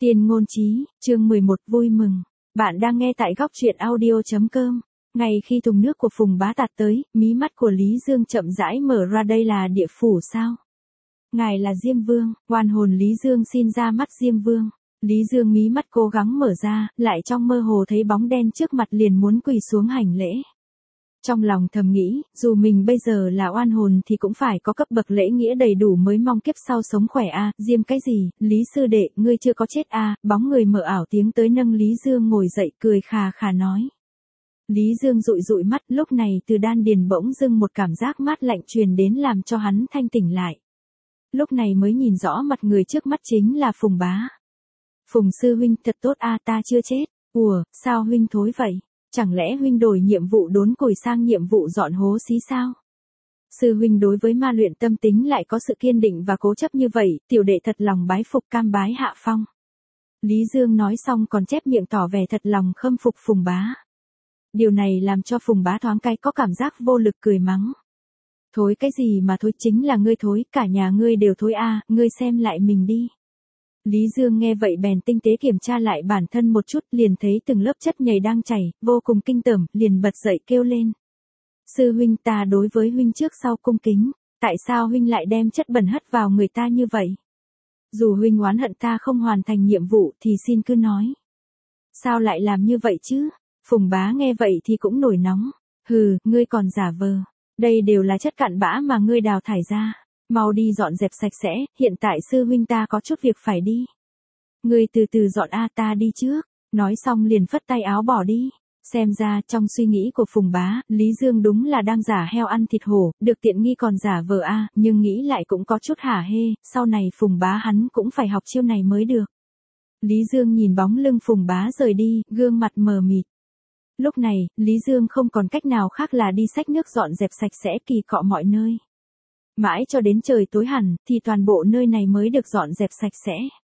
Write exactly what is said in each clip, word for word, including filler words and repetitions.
Tiên ngôn chí, chương mười một vui mừng. Bạn đang nghe tại góc truyện audio.com. Ngay khi thùng nước của Phùng Bá tạt tới, mí mắt của Lý Dương chậm rãi mở ra. Đây là địa phủ sao? Ngài là Diêm Vương, oan hồn Lý Dương xin ra mắt Diêm Vương. Lý Dương mí mắt cố gắng mở ra, lại trong mơ hồ thấy bóng đen trước mặt liền muốn quỳ xuống hành lễ. Trong lòng thầm nghĩ, dù mình bây giờ là oan hồn thì cũng phải có cấp bậc lễ nghĩa đầy đủ mới mong kiếp sau sống khỏe a. À, Diêm cái gì, Lý sư đệ, ngươi chưa có chết a. À, bóng người mờ ảo tiếng tới nâng Lý Dương ngồi dậy cười khà khà nói. Lý Dương dụi dụi mắt, lúc này từ đan điền bỗng dưng một cảm giác mát lạnh truyền đến làm cho hắn thanh tỉnh lại. Lúc này mới nhìn rõ mặt người trước mắt chính là Phùng Bá. Phùng sư huynh thật tốt a, à, ta chưa chết. Ủa, sao huynh thối vậy? Chẳng lẽ huynh đổi nhiệm vụ đốn củi sang nhiệm vụ dọn hố xí sao? Sư huynh đối với ma luyện tâm tính lại có sự kiên định và cố chấp như vậy, tiểu đệ thật lòng bái phục cam bái hạ phong. Lý Dương nói xong còn chép miệng tỏ vẻ thật lòng khâm phục Phùng Bá. Điều này làm cho Phùng Bá thoáng cái có cảm giác vô lực cười mắng. Thối cái gì mà thối, chính là ngươi thối, cả nhà ngươi đều thối a, à, ngươi xem lại mình đi. Lý Dương nghe vậy bèn tinh tế kiểm tra lại bản thân một chút, liền thấy từng lớp chất nhầy đang chảy, vô cùng kinh tởm, liền bật dậy kêu lên. Sư huynh, ta đối với huynh trước sau cung kính, tại sao huynh lại đem chất bẩn hất vào người ta như vậy? Dù huynh oán hận ta không hoàn thành nhiệm vụ thì xin cứ nói. Sao lại làm như vậy chứ? Phùng Bá nghe vậy thì cũng nổi nóng. Hừ, ngươi còn giả vờ. Đây đều là chất cặn bã mà ngươi đào thải ra. Mau đi dọn dẹp sạch sẽ, hiện tại sư huynh ta có chút việc phải đi. Ngươi từ từ dọn a, ta đi trước. Nói xong liền phất tay áo bỏ đi. Xem ra trong suy nghĩ của Phùng Bá, Lý Dương đúng là đang giả heo ăn thịt hổ, được tiện nghi còn giả vờ a, nhưng nghĩ lại cũng có chút hả hê, sau này Phùng Bá hắn cũng phải học chiêu này mới được. Lý Dương nhìn bóng lưng Phùng Bá rời đi, gương mặt mờ mịt. Lúc này, Lý Dương không còn cách nào khác là đi xách nước dọn dẹp sạch sẽ kỳ cọ mọi nơi. Mãi cho đến trời tối hẳn, thì toàn bộ nơi này mới được dọn dẹp sạch sẽ.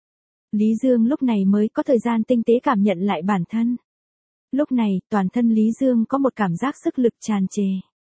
Lý Dương lúc này mới có thời gian tinh tế cảm nhận lại bản thân. Lúc này, toàn thân Lý Dương có một cảm giác sức lực tràn trề.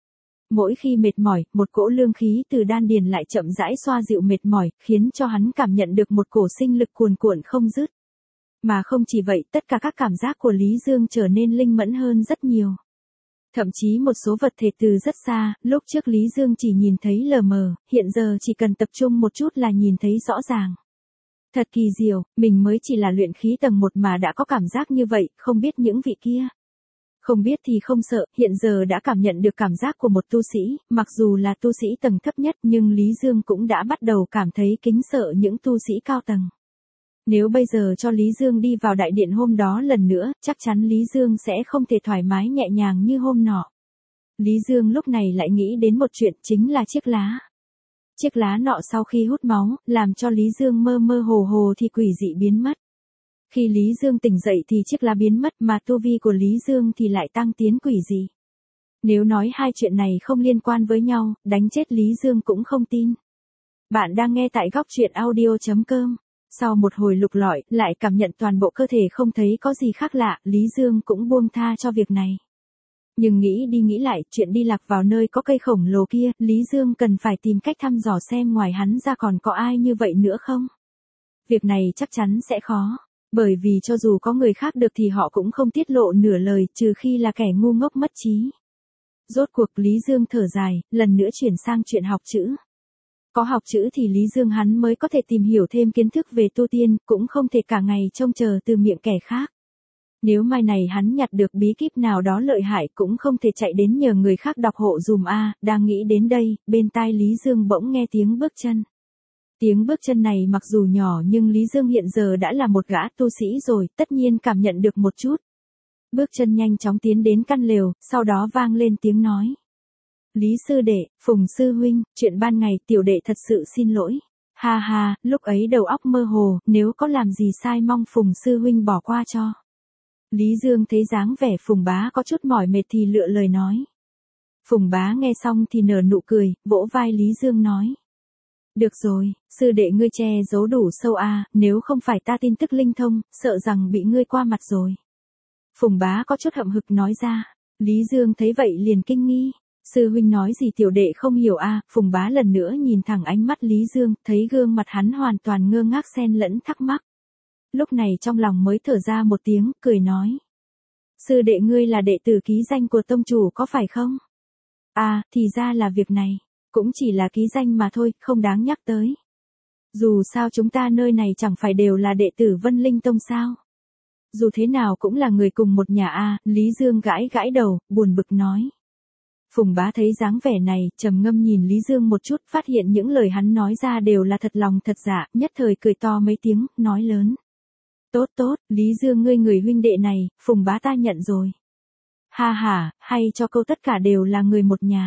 Mỗi khi mệt mỏi, một cỗ lương khí từ đan điền lại chậm rãi xoa dịu mệt mỏi, khiến cho hắn cảm nhận được một cổ sinh lực cuồn cuộn không dứt. Mà không chỉ vậy, tất cả các cảm giác của Lý Dương trở nên linh mẫn hơn rất nhiều. Thậm chí một số vật thể từ rất xa, lúc trước Lý Dương chỉ nhìn thấy lờ mờ, hiện giờ chỉ cần tập trung một chút là nhìn thấy rõ ràng. Thật kỳ diệu, mình mới chỉ là luyện khí tầng một mà đã có cảm giác như vậy, không biết những vị kia. Không biết thì không sợ, hiện giờ đã cảm nhận được cảm giác của một tu sĩ, mặc dù là tu sĩ tầng thấp nhất nhưng Lý Dương cũng đã bắt đầu cảm thấy kính sợ những tu sĩ cao tầng. Nếu bây giờ cho Lý Dương đi vào đại điện hôm đó lần nữa, chắc chắn Lý Dương sẽ không thể thoải mái nhẹ nhàng như hôm nọ. Lý Dương lúc này lại nghĩ đến một chuyện, chính là chiếc lá. Chiếc lá nọ sau khi hút máu, làm cho Lý Dương mơ mơ hồ hồ thì quỷ dị biến mất. Khi Lý Dương tỉnh dậy thì chiếc lá biến mất mà tu vi của Lý Dương thì lại tăng tiến quỷ dị. Nếu nói hai chuyện này không liên quan với nhau, đánh chết Lý Dương cũng không tin. Bạn đang nghe tại góc truyện audio.com. Sau một hồi lục lọi, lại cảm nhận toàn bộ cơ thể không thấy có gì khác lạ, Lý Dương cũng buông tha cho việc này. Nhưng nghĩ đi nghĩ lại, chuyện đi lạc vào nơi có cây khổng lồ kia, Lý Dương cần phải tìm cách thăm dò xem ngoài hắn ra còn có ai như vậy nữa không. Việc này chắc chắn sẽ khó, bởi vì cho dù có người khác được thì họ cũng không tiết lộ nửa lời, trừ khi là kẻ ngu ngốc mất trí. Rốt cuộc Lý Dương thở dài, lần nữa chuyển sang chuyện học chữ. Có học chữ thì Lý Dương hắn mới có thể tìm hiểu thêm kiến thức về tu tiên, cũng không thể cả ngày trông chờ từ miệng kẻ khác. Nếu mai này hắn nhặt được bí kíp nào đó lợi hại cũng không thể chạy đến nhờ người khác đọc hộ dùm a. Đang nghĩ đến đây, bên tai Lý Dương bỗng nghe tiếng bước chân. Tiếng bước chân này mặc dù nhỏ nhưng Lý Dương hiện giờ đã là một gã tu sĩ rồi, tất nhiên cảm nhận được một chút. Bước chân nhanh chóng tiến đến căn lều, sau đó vang lên tiếng nói. Lý sư đệ, Phùng sư huynh, chuyện ban ngày tiểu đệ thật sự xin lỗi. Ha ha, lúc ấy đầu óc mơ hồ, nếu có làm gì sai mong Phùng sư huynh bỏ qua cho. Lý Dương thấy dáng vẻ Phùng Bá có chút mỏi mệt thì lựa lời nói. Phùng Bá nghe xong thì nở nụ cười, vỗ vai Lý Dương nói. Được rồi, sư đệ ngươi che giấu đủ sâu a, nếu không phải ta tin tức linh thông, sợ rằng bị ngươi qua mặt rồi. Phùng Bá có chút hậm hực nói ra. Lý Dương thấy vậy liền kinh nghi. Sư huynh nói gì tiểu đệ không hiểu a. Phùng Bá lần nữa nhìn thẳng ánh mắt Lý Dương, thấy gương mặt hắn hoàn toàn ngơ ngác xen lẫn thắc mắc. lúc này trong lòng mới thở ra một tiếng, cười nói. Sư đệ ngươi là đệ tử ký danh của tông chủ có phải không? À, thì ra là việc này, cũng chỉ là ký danh mà thôi, không đáng nhắc tới. Dù sao chúng ta nơi này chẳng phải đều là đệ tử Vân Linh Tông sao? Dù thế nào cũng là người cùng một nhà a, Lý Dương gãi gãi đầu, buồn bực nói. Phùng Bá thấy dáng vẻ này, trầm ngâm nhìn Lý Dương một chút, phát hiện những lời hắn nói ra đều là thật lòng thật dạ, nhất thời cười to mấy tiếng, nói lớn. Tốt tốt, Lý Dương ngươi người huynh đệ này, Phùng Bá ta nhận rồi. Ha ha, hay cho câu tất cả đều là người một nhà.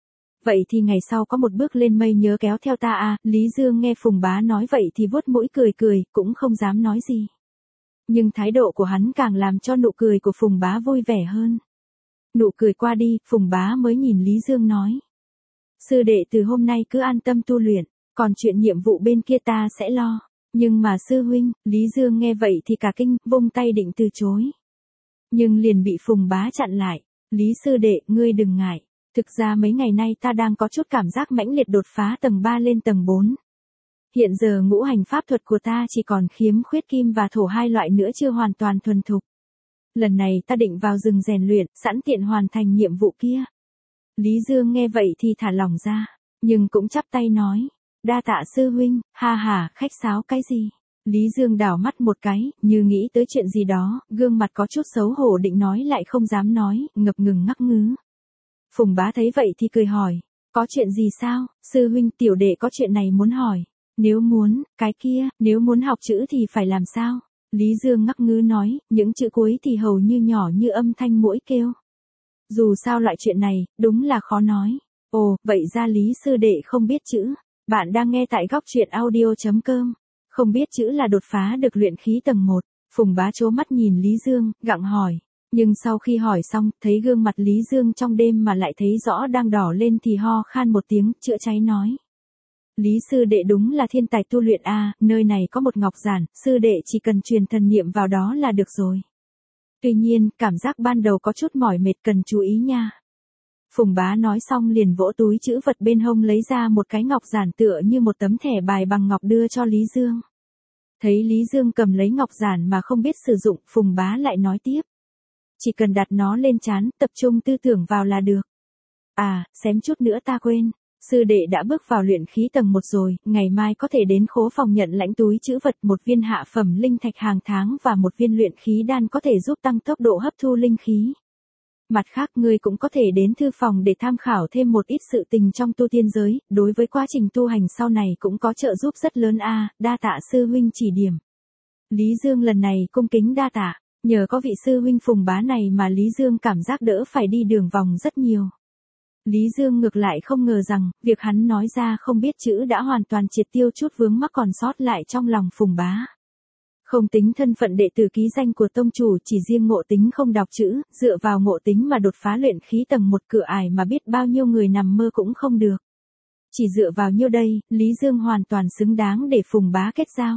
Vậy thì ngày sau có một bước lên mây nhớ kéo theo ta a. Lý Dương nghe Phùng Bá nói vậy thì vuốt mũi cười cười, cũng không dám nói gì. Nhưng thái độ của hắn càng làm cho nụ cười của Phùng Bá vui vẻ hơn. Nụ cười qua đi, Phùng Bá mới nhìn Lý Dương nói. Sư đệ từ hôm nay cứ an tâm tu luyện, còn chuyện nhiệm vụ bên kia ta sẽ lo. Nhưng mà sư huynh, Lý Dương nghe vậy thì cả kinh, vung tay định từ chối. Nhưng liền bị Phùng Bá chặn lại. Lý sư đệ, ngươi đừng ngại. Thực ra mấy ngày nay ta đang có chút cảm giác mãnh liệt đột phá tầng ba lên tầng bốn. Hiện giờ ngũ hành pháp thuật của ta chỉ còn khiếm khuyết kim và thổ hai loại nữa chưa hoàn toàn thuần thục. Lần này ta định vào rừng rèn luyện, sẵn tiện hoàn thành nhiệm vụ kia. Lý Dương nghe vậy thì thả lỏng ra, nhưng cũng chắp tay nói. Đa tạ sư huynh, ha ha, khách sáo cái gì? Lý Dương đảo mắt một cái, như nghĩ tới chuyện gì đó, gương mặt có chút xấu hổ định nói lại không dám nói, ngập ngừng ngắc ngứ. Phùng Bá thấy vậy thì cười hỏi, có chuyện gì sao, sư huynh tiểu đệ có chuyện này muốn hỏi. Nếu muốn, cái kia, nếu muốn học chữ thì phải làm sao? Lý Dương ngắc ngứ nói, những chữ cuối thì hầu như nhỏ như âm thanh muỗi kêu. Dù sao loại chuyện này, đúng là khó nói. Ồ, vậy ra Lý sư đệ không biết chữ. Bạn đang nghe tại góc truyện audio chấm com. Không biết chữ là đột phá được luyện khí tầng một. Phùng Bá trố mắt nhìn Lý Dương, gặng hỏi. Nhưng sau khi hỏi xong, thấy gương mặt Lý Dương trong đêm mà lại thấy rõ đang đỏ lên thì ho khan một tiếng, chữa cháy nói. Lý sư đệ đúng là thiên tài tu luyện a, nơi này có một ngọc giản, sư đệ chỉ cần truyền thần niệm vào đó là được rồi. Tuy nhiên, cảm giác ban đầu có chút mỏi mệt cần chú ý nha. Phùng Bá nói xong liền vỗ túi chữ vật bên hông lấy ra một cái ngọc giản tựa như một tấm thẻ bài bằng ngọc đưa cho Lý Dương. Thấy Lý Dương cầm lấy ngọc giản mà không biết sử dụng, Phùng Bá lại nói tiếp. Chỉ cần đặt nó lên trán, tập trung tư tưởng vào là được. À, xém chút nữa ta quên. Sư đệ đã bước vào luyện khí tầng một rồi, ngày mai có thể đến khố phòng nhận lãnh túi chữ vật một viên hạ phẩm linh thạch hàng tháng và một viên luyện khí đan có thể giúp tăng tốc độ hấp thu linh khí. Mặt khác ngươi cũng có thể đến thư phòng để tham khảo thêm một ít sự tình trong tu tiên giới, đối với quá trình tu hành sau này cũng có trợ giúp rất lớn a, đa tạ sư huynh chỉ điểm. Lý Dương lần này cung kính đa tạ, nhờ có vị sư huynh Phùng Bá này mà Lý Dương cảm giác đỡ phải đi đường vòng rất nhiều. Lý Dương ngược lại không ngờ rằng, việc hắn nói ra không biết chữ đã hoàn toàn triệt tiêu chút vướng mắc còn sót lại trong lòng Phùng Bá. Không tính thân phận đệ tử ký danh của tông chủ, chỉ riêng ngộ tính không đọc chữ, dựa vào ngộ tính mà đột phá luyện khí tầng một cửa ải mà biết bao nhiêu người nằm mơ cũng không được. Chỉ dựa vào nhiêu đây, Lý Dương hoàn toàn xứng đáng để Phùng Bá kết giao.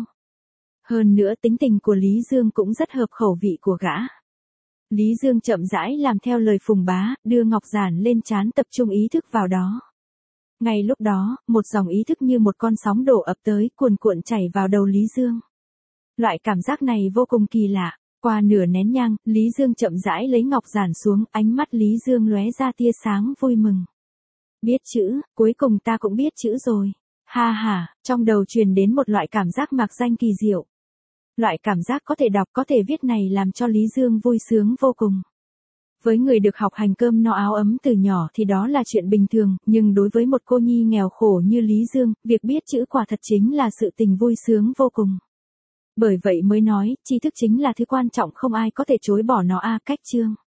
Hơn nữa tính tình của Lý Dương cũng rất hợp khẩu vị của gã. Lý Dương chậm rãi làm theo lời Phùng Bá, đưa ngọc giản lên trán tập trung ý thức vào đó. Ngay lúc đó, một dòng ý thức như một con sóng đổ ập tới, cuồn cuộn chảy vào đầu Lý Dương. Loại cảm giác này vô cùng kỳ lạ. Qua nửa nén nhang, Lý Dương chậm rãi lấy ngọc giản xuống, ánh mắt Lý Dương lóe ra tia sáng vui mừng. Biết chữ, cuối cùng ta cũng biết chữ rồi. Ha ha, trong đầu truyền đến một loại cảm giác mạc danh kỳ diệu. Loại cảm giác có thể đọc có thể viết này làm cho Lý Dương vui sướng vô cùng. Với người được học hành cơm no áo ấm từ nhỏ thì đó là chuyện bình thường, nhưng đối với một cô nhi nghèo khổ như Lý Dương, việc biết chữ quả thật chính là sự tình vui sướng vô cùng. Bởi vậy mới nói, tri thức chính là thứ quan trọng không ai có thể chối bỏ nó a, cách chương.